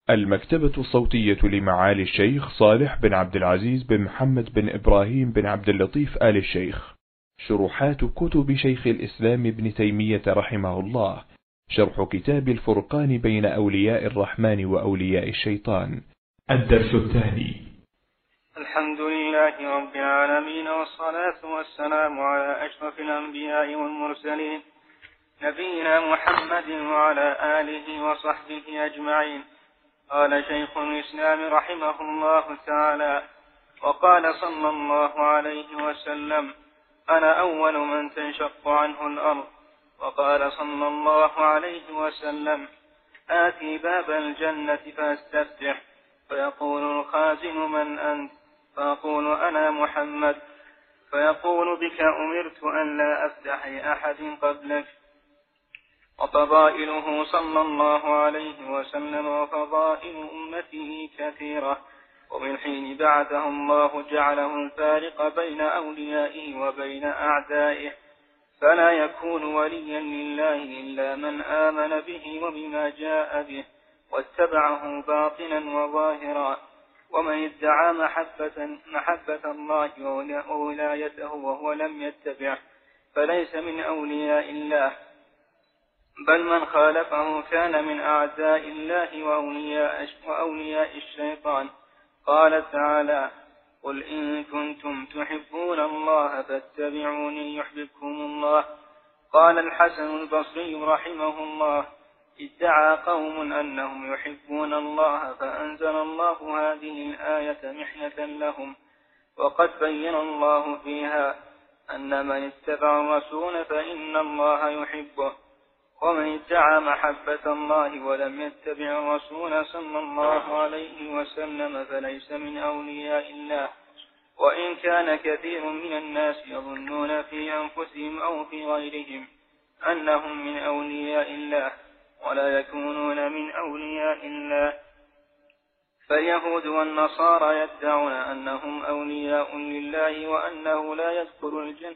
المكتبة الصوتية لمعالي الشيخ صالح بن عبد العزيز بن محمد بن إبراهيم بن عبد اللطيف آل الشيخ. شروحات كتب شيخ الإسلام ابن تيمية رحمه الله. شرح كتاب الفرقان بين أولياء الرحمن وأولياء الشيطان. الدرس الثاني. الحمد لله رب العالمين، والصلاة والسلام على أشرف الأنبياء والمرسلين، نبينا محمد وعلى آله وصحبه أجمعين. قال شيخ الإسلام رحمه الله تعالى: وقال صلى الله عليه وسلم: أنا أول من تنشق عنه الأرض. وقال صلى الله عليه وسلم: آتي باب الجنة فاستفتح، فيقول الخازن: من أنت؟ فأقول: أنا محمد. فيقول: بك أمرت أن لا أفتح لأحد قبلك. وفضائله صلى الله عليه وسلم وفضائل أمته كثيرة، ومن حين بعثه الله جعله الفارق بين أوليائه وبين أعدائه، فلا يكون وليا لله إلا من آمن به وبما جاء به واتبعه باطنا وظاهرا. ومن ادعى محبة الله وولايته وهو لم يتبعه فليس من أولياء الله، بل من خالفه كان من أعداء الله وأولياء الشيطان. قال تعالى: قل إن كنتم تحبون الله فاتبعوني يحببكم الله. قال الحسن البصري رحمه الله: ادعى قوم أنهم يحبون الله فأنزل الله هذه الآية محنة لهم، وقد بين الله فيها أن من اتبع الرسول فإن الله يحبه. ومن ادعى محبة الله ولم يتبع الرسول صلى الله عليه وسلم فليس من أولياء الله، وإن كان كثير من الناس يظنون في أنفسهم أو في غيرهم أنهم من أولياء الله ولا يكونون من أولياء الله. فاليهود والنصارى يدعون أنهم أولياء لله وأنه لا يدخل الجنة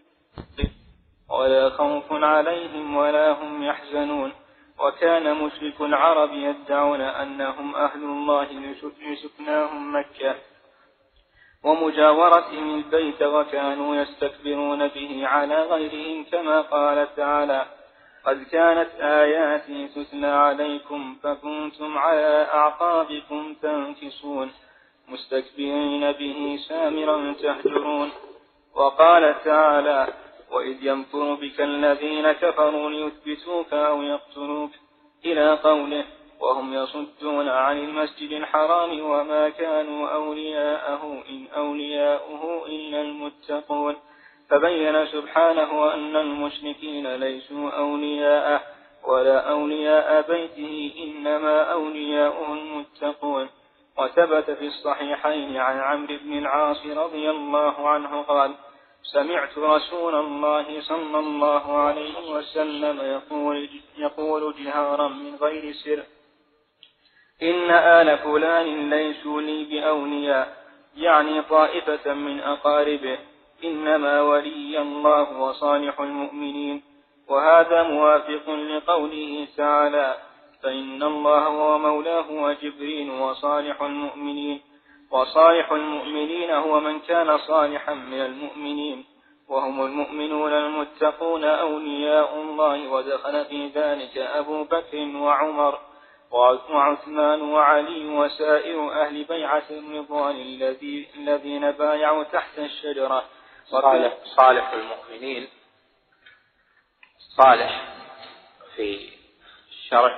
ولا خوف عليهم ولا هم يحزنون. وكان مشرك العرب يدعون أنهم أهل الله لسكناهم مكة ومجاورتهم البيت، وكانوا يستكبرون به على غيرهم، كما قال تعالى: قد كانت آياتي تتلى عليكم فكنتم على أعقابكم تنكصون مستكبرين به سامرا تهجرون. وقال تعالى: وإذ يمكر بك الذين كفروا ليثبتوك أو يقتلوك، إلى قوله: وهم يصدون عن المسجد الحرام وما كانوا أولياءه إن أولياؤه إلا المتقون. فبين سبحانه أن المشركين ليسوا أولياءه ولا أولياء بيته، إنما أولياؤه المتقون. وثبت في الصحيحين عن عمرو بن العاص رضي الله عنه قال: سمعت رسول الله صلى الله عليه وسلم يقول جهارا من غير سر: إن آل فلان ليسوا لي بأولياء، يعني طائفة من أقاربه، إنما ولي الله وصالح المؤمنين. وهذا موافق لقوله تعالى: فإن الله هو مولاه وجبريل وصالح المؤمنين. وصالح المؤمنين هو من كان صالحا من المؤمنين، وهم المؤمنون المتقون أولياء الله. ودخل في ذلك أبو بكر وعمر وعثمان وعلي وسائر أهل بيعة الرضوان الذين بايعوا تحت الشجرة. صالح المؤمنين، صالح في الشرع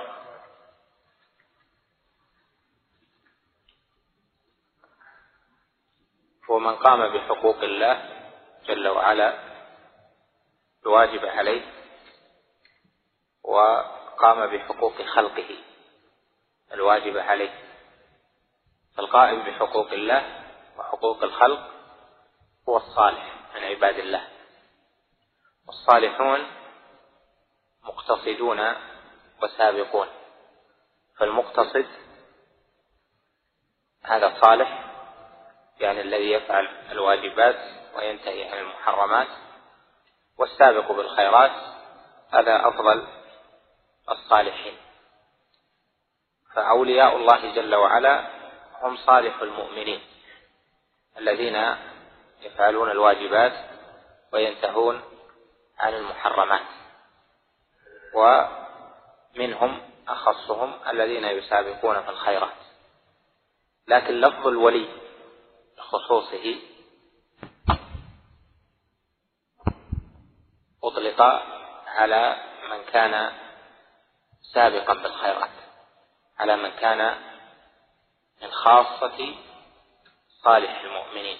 هو من قام بحقوق الله جل وعلا الواجب عليه، وقام بحقوق خلقه الواجب عليه. فالقائم بحقوق الله وحقوق الخلق هو الصالح من عباد الله. والصالحون مقتصدون وسابقون، فالمقتصد هذا صالح، يعني الذي يفعل الواجبات وينتهي عن المحرمات، والسابق بالخيرات هذا أفضل الصالحين. فأولياء الله جل وعلا هم صالح المؤمنين الذين يفعلون الواجبات وينتهون عن المحرمات، ومنهم أخصهم الذين يسابقون في الخيرات. لكن لفظ الولي بخصوصه أطلق على من كان سابقا بالخيرات، على من كان من خاصة صالح المؤمنين.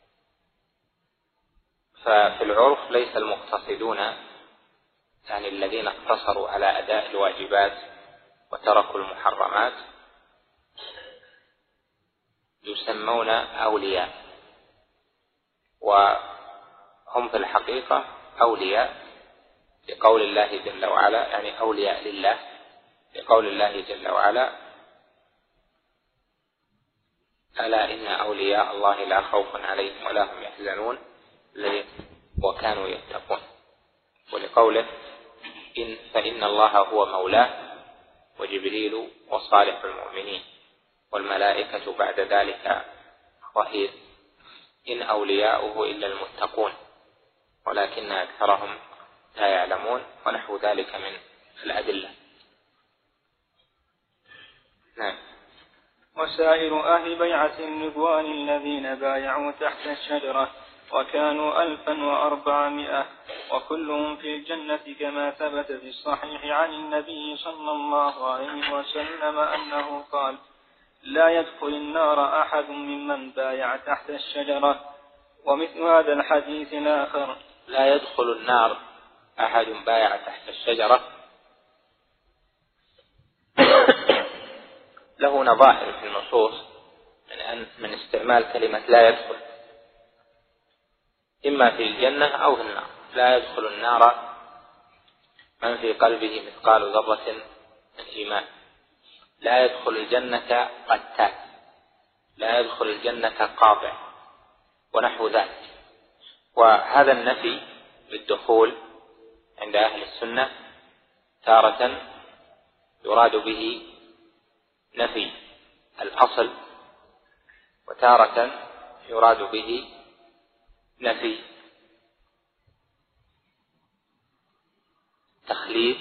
ففي العرف ليس المقتصدون يعني الذين اقتصروا على أداء الواجبات وتركوا المحرمات يسمون أولياء، وهم في الحقيقة أولياء لقول الله جل وعلا، يعني أولياء لله لقول الله جل وعلا: ألا إن أولياء الله لا خوف عليهم ولا هم يحزنون وكانوا يتقون. ولقوله: فإن الله هو مولاه وجبريل وصالح المؤمنين والملائكة بعد ذلك ظهير، إن أولياؤه إلا المتقون ولكن أكثرهم لا يعلمون، ونحو ذلك من الأدلة. نعم. وسائر أهل بيعة الرضوان الذين بايعوا تحت الشجرة وكانوا 1400 وكلهم في الجنة، كما ثبت في الصحيح عن النبي صلى الله عليه وسلم أنه قال: لا يدخل النار أحد ممن بايع تحت الشجرة. ومثل هذا الحديث الآخر: لا يدخل النار أحد بايع تحت الشجرة له نظائر في النصوص من استعمال كلمة لا يدخل، إما في الجنة أو في النار. لا يدخل النار من في قلبه مثقال ذرة من إيمان. لا يدخل الجنة قتال، لا يدخل الجنة قاطع، ونحو ذلك. وهذا النفي بالدخول عند أهل السنة تارة يراد به نفي الأصل، وتارة يراد به نفي تخليد،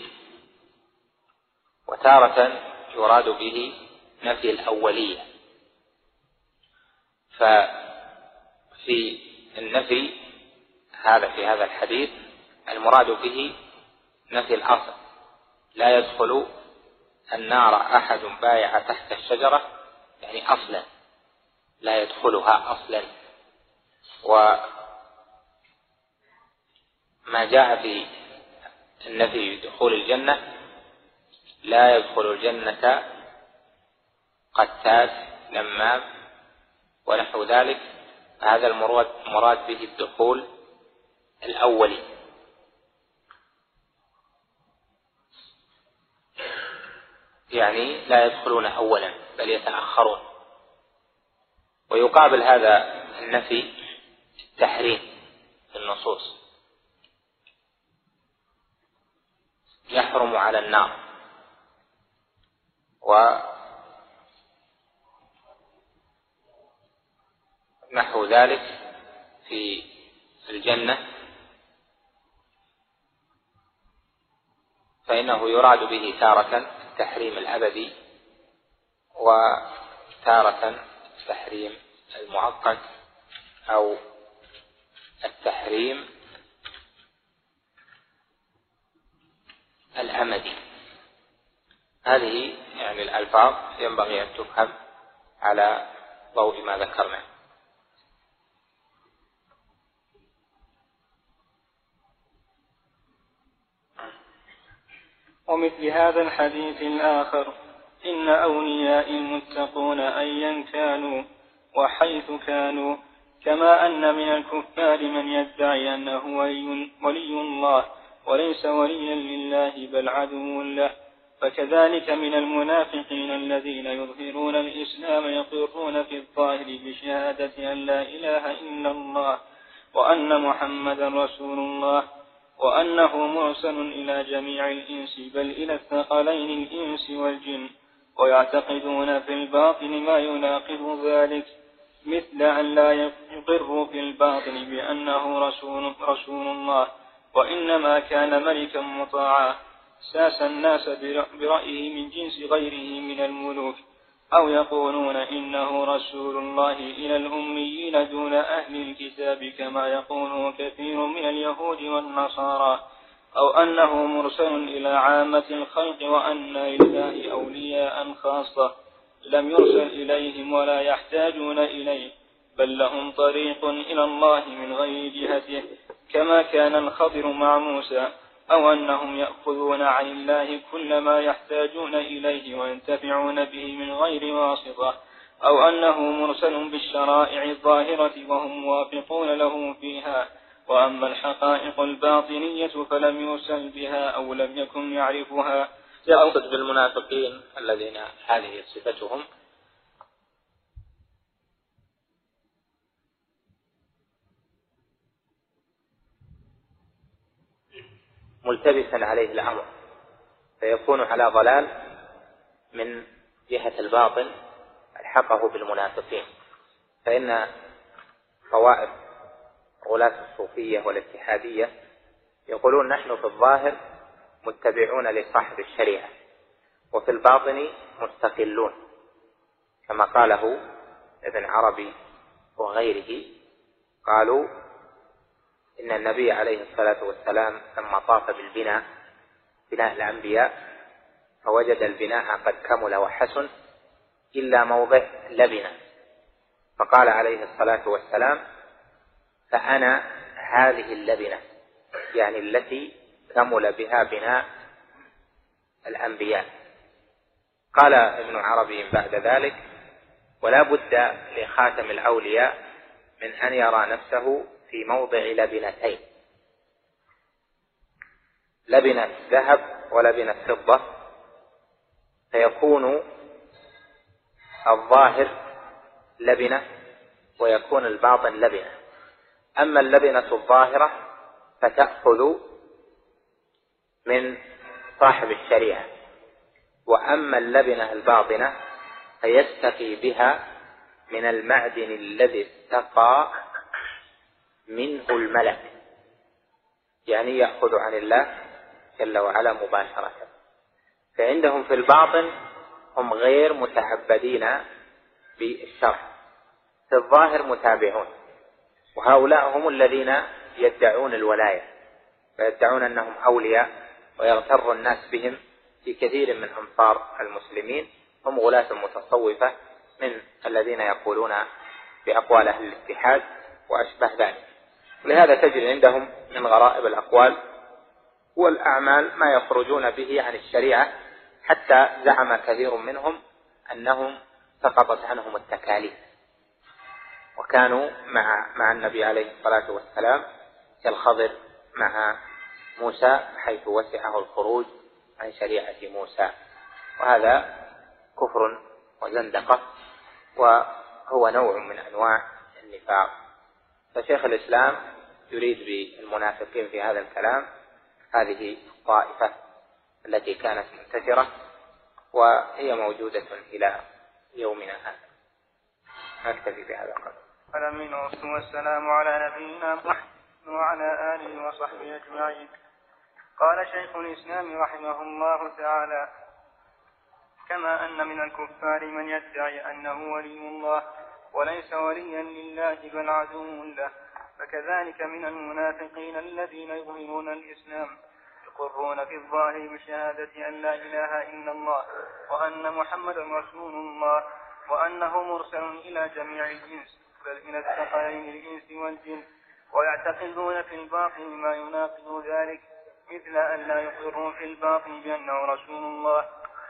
وتارة يراد به نفي الأولية. ففي النفي في هذا الحديث المراد به نفي الأصل: لا يدخل النار أحد بايع تحت الشجرة، يعني أصلا لا يدخلها أصلا. وما جاء في النفي دخول الجنة: لا يدخل الجنة قتال نمام ونحو ذلك، هذا المراد به الدخول الأولي. يعني لا يدخلون أولا بل يتأخرون. ويقابل هذا النفي التحريم في النصوص: يحرم على النار، ونحو ذلك في الجنة، فإنه يراد به تارة التحريم الأبدي وتارة التحريم المؤقت أو التحريم الأمدي. هذه يعني الألفاظ ينبغي أن تفهم على ضوء ما ذكرنا. ومثل هذا الحديث الآخر: إن أولياء المتقون أيا كانوا وحيث كانوا، كما أن من الكفار من يدعي أنه ولي الله وليس وليا لله بل عدو له، فكذلك من المنافقين الذين يظهرون الإسلام يقرون في الظاهر بشهادة أن لا إله إلا الله وأن محمدا رسول الله، وأنه مرسل إلى جميع الإنس بل إلى الثقلين الإنس والجن، ويعتقدون في الباطن ما يناقض ذلك، مثل أن لا يقروا في الباطن بأنه رسول الله وإنما كان ملكا مطاعا ساس الناس برأيه من جنس غيره من الملوك، أو يقولون إنه رسول الله إلى الأميين دون أهل الكتاب كما يقول كثير من اليهود والنصارى، أو أنه مرسل إلى عامة الخلق وأن لله أولياء خاصة لم يرسل إليهم ولا يحتاجون إليه، بل لهم طريق إلى الله من غير جهته كما كان الخضر مع موسى، أو أنهم يأخذون عن الله كل ما يحتاجون إليه وينتفعون به من غير واسطة، أو أنه مرسل بالشرائع الظاهرة وهم موافقون له فيها، وأما الحقائق الباطنية فلم يرسل بها أو لم يكن يعرفها. يقصد بالمنافقين الذين هذه صفتهم ملتبسا عليه الأمر فيكون على ضلال من جهة الباطن الحقه بالمنافقين، فإن طوائف غلاة الصوفية والاتحادية يقولون نحن في الظاهر متبعون لصاحب الشريعة وفي الباطن مستقلون، كما قاله ابن عربي وغيره، قالوا إن النبي عليه الصلاة والسلام لما طاف بالبناء بناء الأنبياء فوجد البناء قد كمل وحسن إلا موضع لبنة، فقال عليه الصلاة والسلام فأنا هذه اللبنة، يعني التي كمل بها بناء الأنبياء. قال ابن عربي بعد ذلك ولا بد لخاتم الأولياء من أن يرى نفسه في موضع لبنتين، لبنة ذهب ولبنة فضة، فيكون الظاهر لبنة ويكون الباطن لبنة. أما اللبنة الظاهرة فتأخذ من صاحب الشريعة، وأما اللبنة الباطنة فيستقي بها من المعدن الذي استقى منه الملك، يعني يأخذ عن الله جل وعلا مباشرة. فعندهم في الباطن هم غير متعبدين بالشرع، في الظاهر متابعون، وهؤلاء هم الذين يدعون الولاية ويدعون أنهم أولياء ويغتر الناس بهم في كثير من أمصار المسلمين، هم غلاة متصوفة من الذين يقولون بأقوال أهل الاتحاد وأشبه ذلك. لهذا تجد عندهم من غرائب الأقوال والأعمال ما يخرجون به عن الشريعة، حتى زعم كثير منهم أنهم سقطت عنهم التكاليف وكانوا مع النبي عليه الصلاة والسلام كالخضر مع موسى حيث وسعه الخروج عن شريعة موسى، وهذا كفر وزندقة وهو نوع من أنواع النفاق. فشيخ الإسلام يريد بالمنافقين في هذا الكلام هذه الطائفة التي كانت منتشرة وهي موجودة إلى يومنا هذا. نكتفي بهذا القدر. الأمين والسلام على نبينا محمد وعلى آله وصحبه أجمعين. قال شيخ الإسلام رحمه الله تعالى: كما أن من الكفار من يدعي أنه ولي الله وليس وليا لله بل عدو له، فكذلك من المنافقين الذين يظهرون الإسلام يقرون في الظاهر بشهادة أن لا إله إلا الله وأن محمدا رسول الله وأنه مرسل إلى جميع الجنس بل إلى الثقلين الإنس والجن، ويعتقدون في الباطن ما يناقض ذلك، مثل أن لا يقروا في الباطن بأنه رسول الله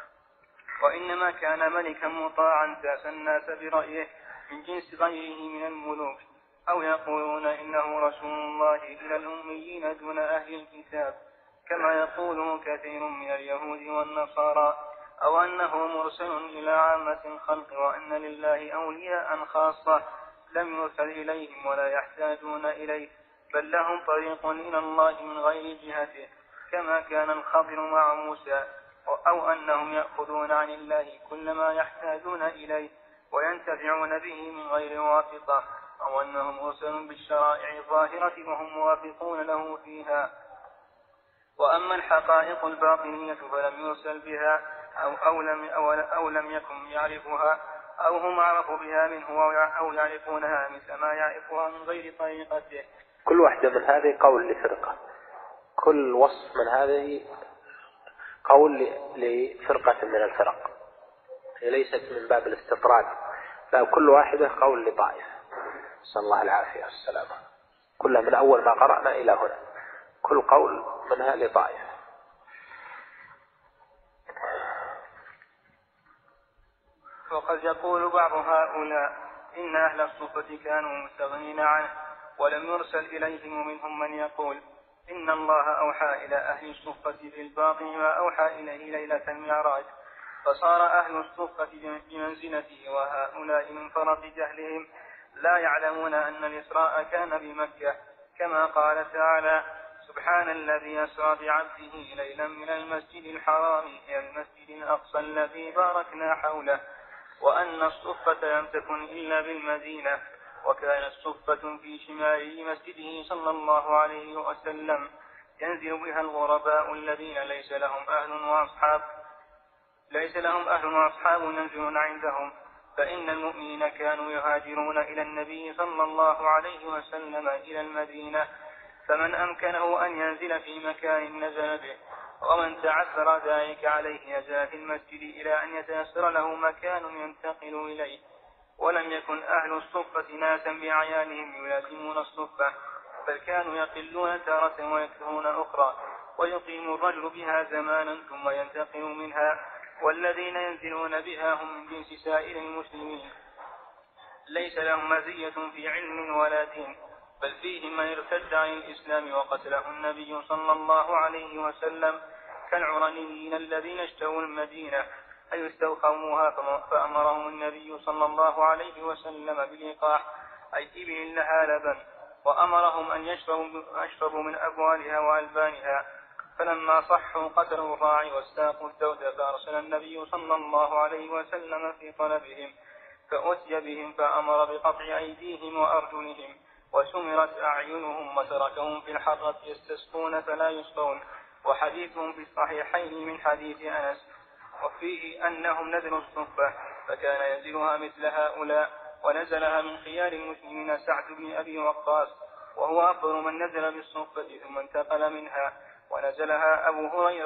وإنما كان ملكا مطاعا ساس الناس برأيه من جنس غيره من الملوك، أو يقولون إنه رسول الله إلى الأميين دون أهل الكتاب كما يقول كثير من اليهود والنصارى، أو أنه مرسل إلى عامة الخلق وأن لله أولياء خاصة لم يرسل إليهم ولا يحتاجون إليه، بل لهم طريق إلى الله من غير جهته كما كان الخضر مع موسى، أو أنهم يأخذون عن الله كل ما يحتاجون إليه وينتفعون به من غير واسطة، أو أنهم أرسلوا بالشرائع الظاهرة وهم موافقون له فيها. وأما الحقائق الباطنية فلم يرسل بها أو لم يكن يعرفها، أو هم عرفوا بها منه أو يعرفونها مثل ما يعرفها من غير طريقته. كل واحدة من هذه قول لفرقة، كل وصف من هذه قول لفرقة من الفرق، هي ليست من باب الاستطراد، لا، كل واحدة قول لطائفة، نسأل الله العافية والسلامة، كلها من أول ما قرأنا إلى هنا كل قول منها لطائفة. وقد يقول بعض هؤلاء إن أهل الصفة كانوا مستغنين عنه ولم يرسل إليهم، ومنهم من يقول إن الله أوحى إلى أهل الصفة في الباطن ما أوحى إليه ليلة المعراج، فصار أهل الصفة بمنزلته، وهؤلاء من فرط جهلهم لا يعلمون أن الإسراء كان بمكة، كما قال تعالى: سبحان الذي أسرى بعبده ليلا من المسجد الحرام إلى المسجد الأقصى الذي باركنا حوله، وأن الصفة لم تكن إلا بالمدينة، وكانت صفة في شمال مسجده صلى الله عليه وسلم ينزل بها الغرباء الذين ليس لهم أهل وأصحاب ينزلون عندهم، فإن المؤمنين كانوا يهاجرون إلى النبي صلى الله عليه وسلم إلى المدينة، فمن أمكنه أن ينزل في مكان نزل به، ومن تعثر ذلك عليه نزل في المسجد إلى أن يتيسر له مكان ينتقل إليه. ولم يكن أهل الصفة ناسا بأعيانهم يلازمون الصفة، بل كانوا يقلون تارة ويكثرون أخرى، ويقيم الرجل بها زمانا ثم ينتقل منها، والذين ينزلون بها هم من جنس سائر المسلمين، ليس لهم مزية في علم ولا دين، بل فيهم من ارتد عن الإسلام وقتله النبي صلى الله عليه وسلم، كالعرنيين الذين اشتروا المدينة أي استوخموها، فأمرهم النبي صلى الله عليه وسلم بالإيقاح أي إبل لها لبن، وأمرهم أن يشربوا من أبوالها وألبانها، فلما صحوا قتلوا الراعي واستاقوا الدود، فأرسل النبي صلى الله عليه وسلم في طلبهم، فأتي بهم فأمر بقطع أيديهم وأرجلهم، وسمرت أعينهم، وتركهم في الحرة يستسقون فلا يسقون. وحديثهم في الصحيحين من حديث أنس، وفيه أنهم نزلوا الصفة فكان ينزلها مثل هؤلاء، ونزلها من خيار المسلمين سعد بن أبي وقاص، وهو أفضل من نزل بالصفة ثم انتقل منها، ونزلها أبو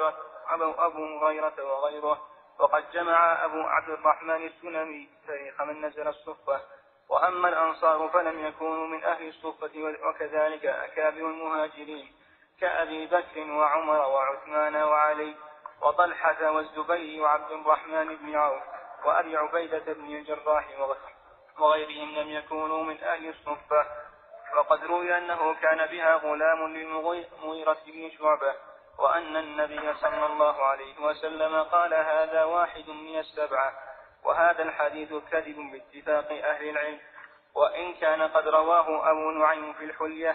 هريرة وغيره. وقد جمع أبو عبد الرحمن السلمي تاريخ من نزل الصفة. وأما الأنصار فلم يكونوا من أهل الصفة، وكذلك أكابر المهاجرين كأبي بكر وعمر وعثمان وعلي وطلحة والزبير وعبد الرحمن بن عوف وأبي عبيدة بن الجراح وغيرهم لم يكونوا من أهل الصفة. وقد روي أنه كان بها غلام للمغيرة بن شعبة، وأن النبي صلى الله عليه وسلم قال: هذا واحد من السبعة. وهذا الحديث كذب باتفاق أهل العلم، وإن كان قد رواه أبو نعيم في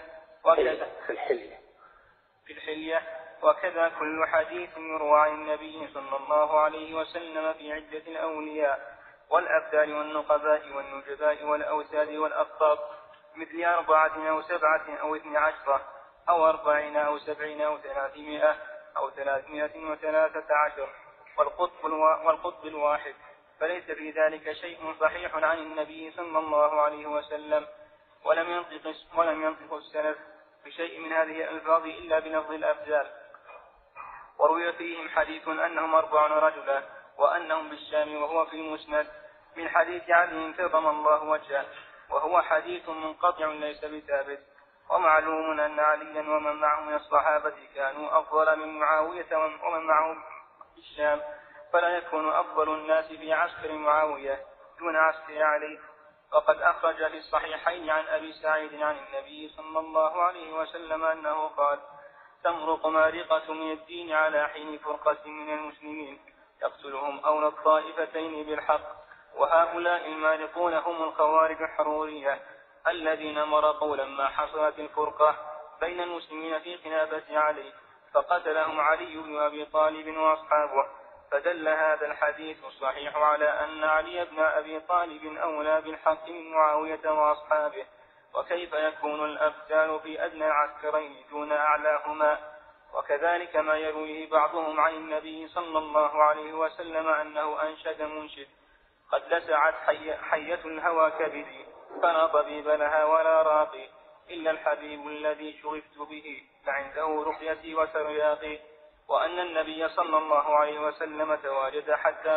الحلية وكذا كل حديث يروى عن النبي صلى الله عليه وسلم في عدة الأولياء والأبدال والنقباء والنجباء والأوتاد والأقطاب، مثل 4 أو 7 أو 12 أو 40 أو 70 أو 300 أو 313 والقطب الواحد، فليس في ذلك شيء صحيح عن النبي صلى الله عليه وسلم، ولم ينطق السلف بشيء من هذه الألفاظ إلا بلفظ الأبدال. وروي فيهم حديث أنهم 40 رجلا، وأنهم بالشام، وهو في المسند من حديث علي كرم الله وجهه، وهو حديث منقطع ليس بثابت. ومعلوم أن عليا ومن معه من الصحابة كانوا أفضل من معاوية ومن معه في الشام، فلا يكون أفضل الناس في عسكر معاوية دون عسكر علي. وقد أخرج في الصحيحين عن أبي سعيد عن النبي صلى الله عليه وسلم أنه قال: تمرق مارقة من الدين على حين فرقة من المسلمين يقتلهم أولى الطائفتين بالحق، وهؤلاء المارقون هم الخوارج الحرورية الذين مرقوا لما حصلت الفرقة بين المسلمين في خلافة علي، فقتلهم علي بن أبي طالب وأصحابه، فدل هذا الحديث الصحيح على أن علي بن أبي طالب أولى بالحق من معاوية وأصحابه. وكيف يكون الأبدال في أدنى العسكرين دون أعلاهما؟ وكذلك ما يرويه بعضهم عن النبي صلى الله عليه وسلم أنه أنشد منشد: قد لسعت حية الهوى كبدي فلا طبيب لها ولا راقي إلا الحبيب الذي شغفت به فعنده رقيتي وترياقي. وأن النبي صلى الله عليه وسلم تواجد حتى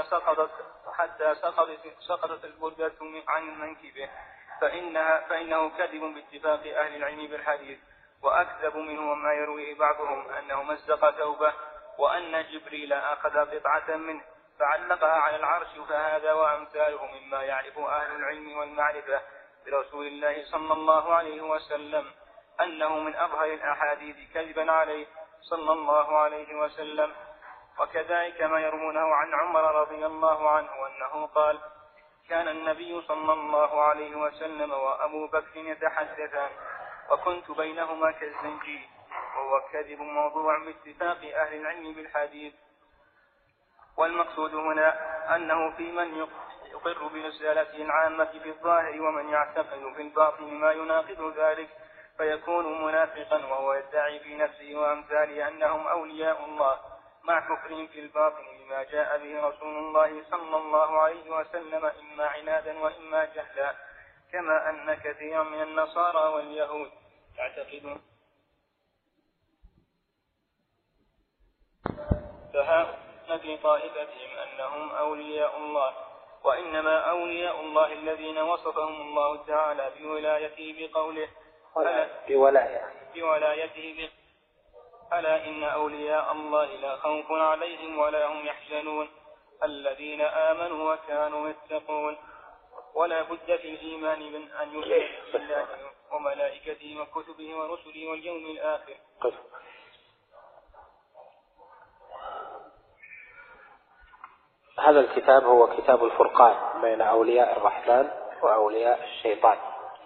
سقطت البردة عن منكبه، فإنه كذب باتفاق أهل العلم بالحديث. وأكذب منه ما يرويه بعضهم أنه مزق ثوبه، وأن جبريل أخذ قطعة منه فعلقها على العرش. فهذا وأمثاله مما يعرف أهل العلم والمعرفة برسول الله صلى الله عليه وسلم أنه من أظهر الأحاديث كذبا عليه صلى الله عليه وسلم. وكذلك ما يروونه عن عمر رضي الله عنه أنه قال: كان النبي صلى الله عليه وسلم وأبو بكر يتحدثان وكنت بينهما كالزنجير، وهو كذب موضوع باتفاق أهل العلم بالحديث. والمقصود هنا أنه في من يقر برسالته العامة في الظاهر ومن يعتقد في الباطن ما يناقض ذلك فيكون منافقا، وهو يدعي في نفسه وأمثاله أنهم أولياء الله مع كفرهم في الباطن بما جاء به رسول الله صلى الله عليه وسلم إما عنادا وإما جهلا، كما أن كثيرا من النصارى واليهود يعتقدون فهؤلاء في طائفتهم أنهم أولياء الله، وإنما أولياء الله الذين وصفهم الله تعالى بولايته بقوله: بولايته ألا إن أولياء الله لا خوف عليهم ولا هم يحزنون الذين آمنوا وكانوا يتقون. ولا بد في الإيمان من أن يؤمن بالله وملائكته وكتبه ورسله واليوم الآخر. هذا الكتاب هو كتاب الفرقان بين أولياء الرحمن وأولياء الشيطان.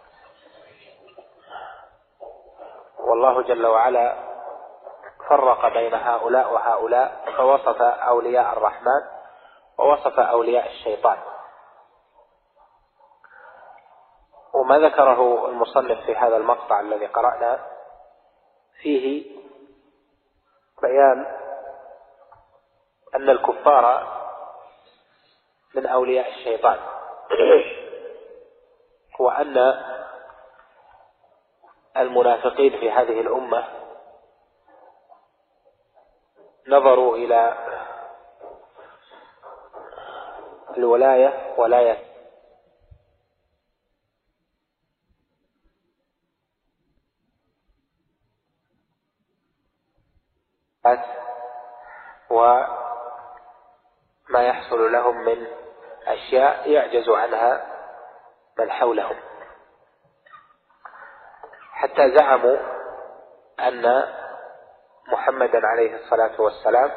والله جل وعلا فرق بين هؤلاء وهؤلاء، فوصف أولياء الرحمن ووصف أولياء الشيطان. وما ذكره المصنف في هذا المقطع الذي قرأنا فيه بيان أن الكفار من أولياء الشيطان، وأن المنافقين في هذه الأمة نظروا إلى الولاية ولاية وما يحصل لهم من أشياء يعجز عنها من حولهم، حتى زعموا أن محمدا عليه الصلاة والسلام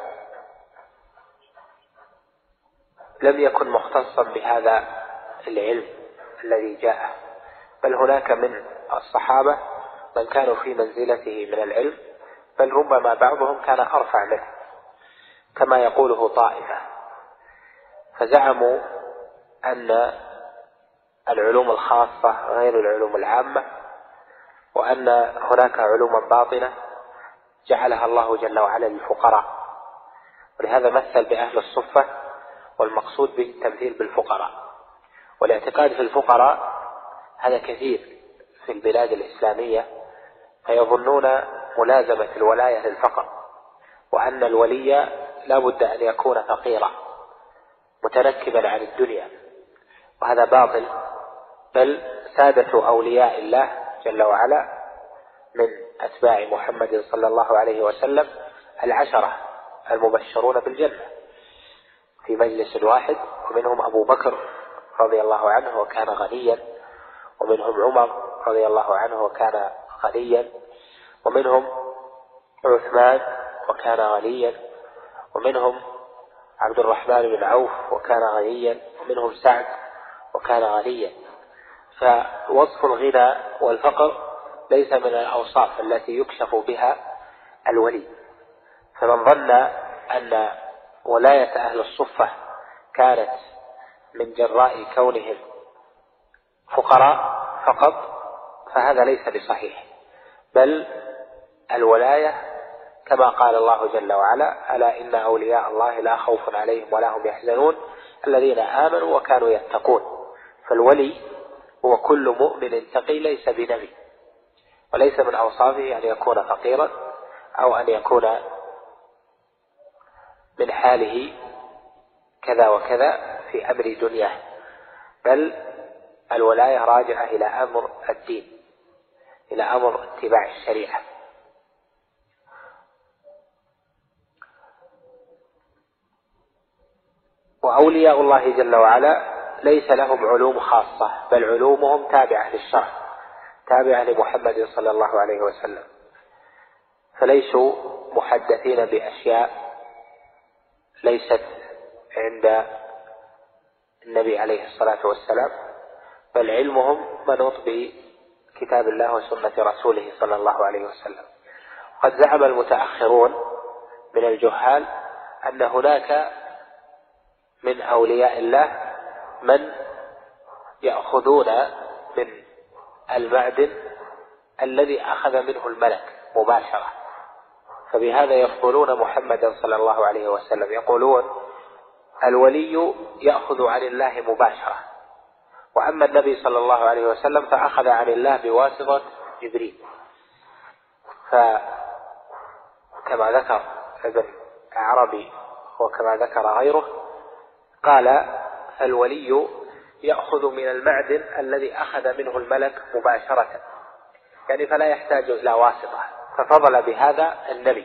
لم يكن مختصا بهذا العلم الذي جاءه، بل هناك من الصحابة من كانوا في منزلته من العلم، بل ربما بعضهم كان أرفع منه كما يقوله طائفة. فزعموا أن العلوم الخاصة غير العلوم العامة، وأن هناك علوما باطنة جعلها الله جل وعلا للفقراء، ولهذا مثل بأهل الصفة، والمقصود به التمثيل بالفقراء. والاعتقاد في الفقراء هذا كثير في البلاد الإسلامية، فيظنون ملازمة الولاية للفقر، وأن الولي لا بد أن يكون فقيرا متنكبا عن الدنيا، وهذا باطل. بل سادة أولياء الله جل وعلا من أتباع محمد صلى الله عليه وسلم 10 المبشرون بالجنة في مجلس واحد، ومنهم أبو بكر رضي الله عنه وكان غنيا، ومنهم عمر رضي الله عنه وكان غنيا، ومنهم عثمان وكان غنيا، ومنهم عبد الرحمن بن عوف وكان غنيا، ومنهم سعد وكان غنيا. فوصف الغنى والفقر ليس من الأوصاف التي يكشف بها الولي. فمن ظن أن ولاية أهل الصفة كانت من جراء كونهم فقراء فقط فهذا ليس بصحيح، بل الولاية كما قال الله جل وعلا: ألا إن أولياء الله لا خوف عليهم ولا هم يحزنون الذين آمنوا وكانوا يتقون. فالولي هو كل مؤمن تقي ليس بنبي، وليس من أوصافه أن يكون فقيرا أو أن يكون من حاله كذا وكذا في أمر دنياه، بل الولاية راجعة إلى أمر الدين، إلى أمر اتباع الشريعة. وأولياء الله جل وعلا ليس لهم علوم خاصة، بل علومهم تابعة للشرع، تابعة لمحمد صلى الله عليه وسلم، فليسوا محدثين بأشياء ليست عند النبي عليه الصلاة والسلام، بل علمهم منوط بكتاب الله وسنة رسوله صلى الله عليه وسلم. قد زعم المتأخرون من الجهال أن هناك من أولياء الله من يأخذون من المعدن الذي أخذ منه الملك مباشرة، فبهذا يفضلون محمدا صلى الله عليه وسلم، يقولون الولي يأخذ عن الله مباشرة، وأما النبي صلى الله عليه وسلم فأخذ عن الله بواسطة جبريل. فكما ذكر ابن عربي وكما ذكر غيره قال: الولي يأخذ من المعدن الذي أخذ منه الملك مباشرة، يعني فلا يحتاج إلى واسطة، ففضل بهذا النبي.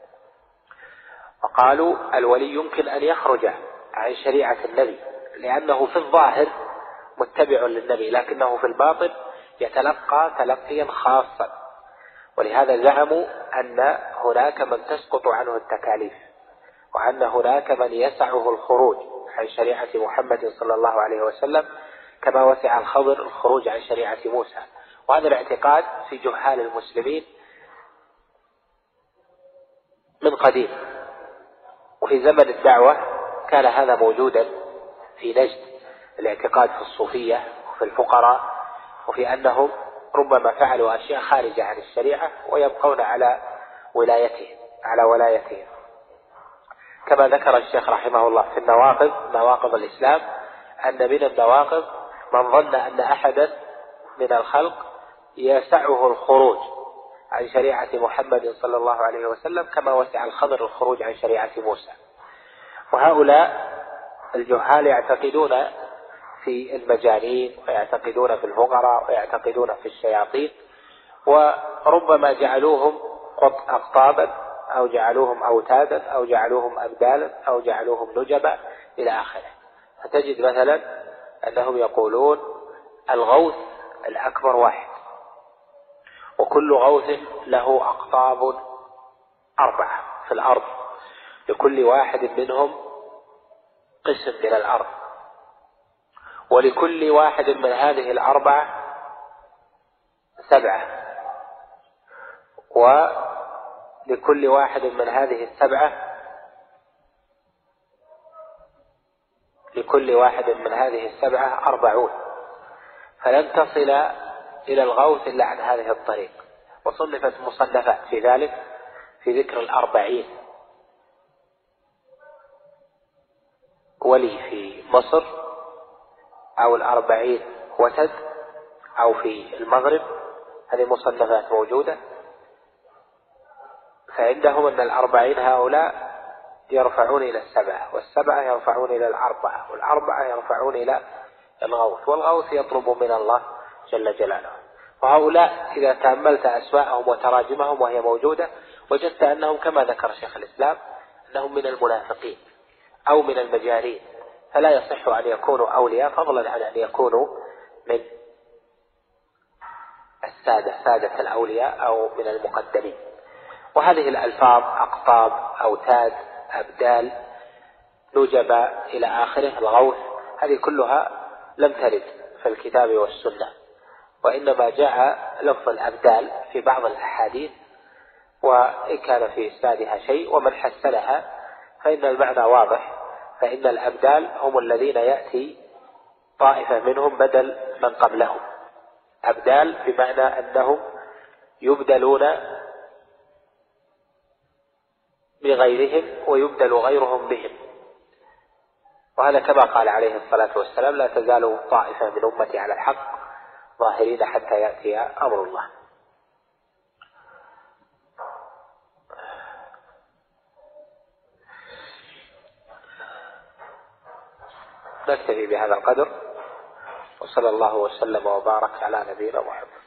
وقالوا الولي يمكن أن يخرج عن شريعة النبي لأنه في الظاهر متبع للنبي، لكنه في الباطن يتلقى تلقيا خاصا، ولهذا زعموا أن هناك من تسقط عنه التكاليف، وأن هناك من يسعه الخروج عن شريعة محمد صلى الله عليه وسلم كما وسع الخضر الخروج عن شريعة موسى. وهذا الاعتقاد في جهال المسلمين من قديم، وفي زمن الدعوة كان هذا موجودا في نجد، الاعتقاد في الصوفية وفي الفقراء، وفي أنهم ربما فعلوا أشياء خارجة عن الشريعة ويبقون على ولايتهم، كما ذكر الشيخ رحمه الله في نواقض الإسلام أن من النواقض من ظن أن أحدا من الخلق يسعه الخروج عن شريعة محمد صلى الله عليه وسلم كما وسع الخضر الخروج عن شريعة موسى. وهؤلاء الجهال يعتقدون في المجانين، ويعتقدون في الفقراء، ويعتقدون في الشياطين، وربما جعلوهم أقطابا أو جعلوهم أوتادا أو جعلوهم أبدالا أو جعلوهم نجبا إلى آخره. فتجد مثلا أنهم يقولون الغوث الأكبر واحد، وكل غوث له أقطاب 4 في الأرض، لكل واحد منهم قسم من الأرض، ولكل واحد من هذه 4 7، ولكل واحد من هذه 7 40، فلن تصل إلى الغوث إلا عن هذه الطريق. وصنفت مصنفات في ذلك في ذكر 40 ولي في مصر، أو 40 وتد، أو في المغرب، هذه مصنفات موجودة. فعندهم أن 40 هؤلاء يرفعون إلى 7، وال7 يرفعون إلى 4، وال4 يرفعون إلى الغوث، والغوث يطلب من الله جل جلاله. وهؤلاء إذا تأملت أسماءهم وتراجمهم وهي موجودة وجدت أنهم كما ذكر شيخ الإسلام أنهم من المنافقين أو من المجانين، فلا يصح أن يكونوا أولياء، فضلا عن أن يكونوا من سادة الأولياء أو من المقدمين. وهذه الألفاظ أقطاب، أوتاد، أبدال، نجبة إلى آخره، الغوث، هذه كلها لم ترد في الكتاب والسنة، وإنما جاء لفظ الأبدال في بعض الأحاديث، وإن كان في إسنادها شيء، ومن حسنها فإن المعنى واضح، فإن الأبدال هم الذين يأتي طائفة منهم بدل من قبلهم. أبدال بمعنى أنهم يبدلون بغيرهم ويبدل غيرهم بهم، وهذا كما قال عليه الصلاة والسلام: لا تزال طائفة من أمتي على الحق ظاهرين حتى يأتي أمر الله. نكتفي بهذا القدر، وصلى الله وسلم وبارك على نبينا محمد.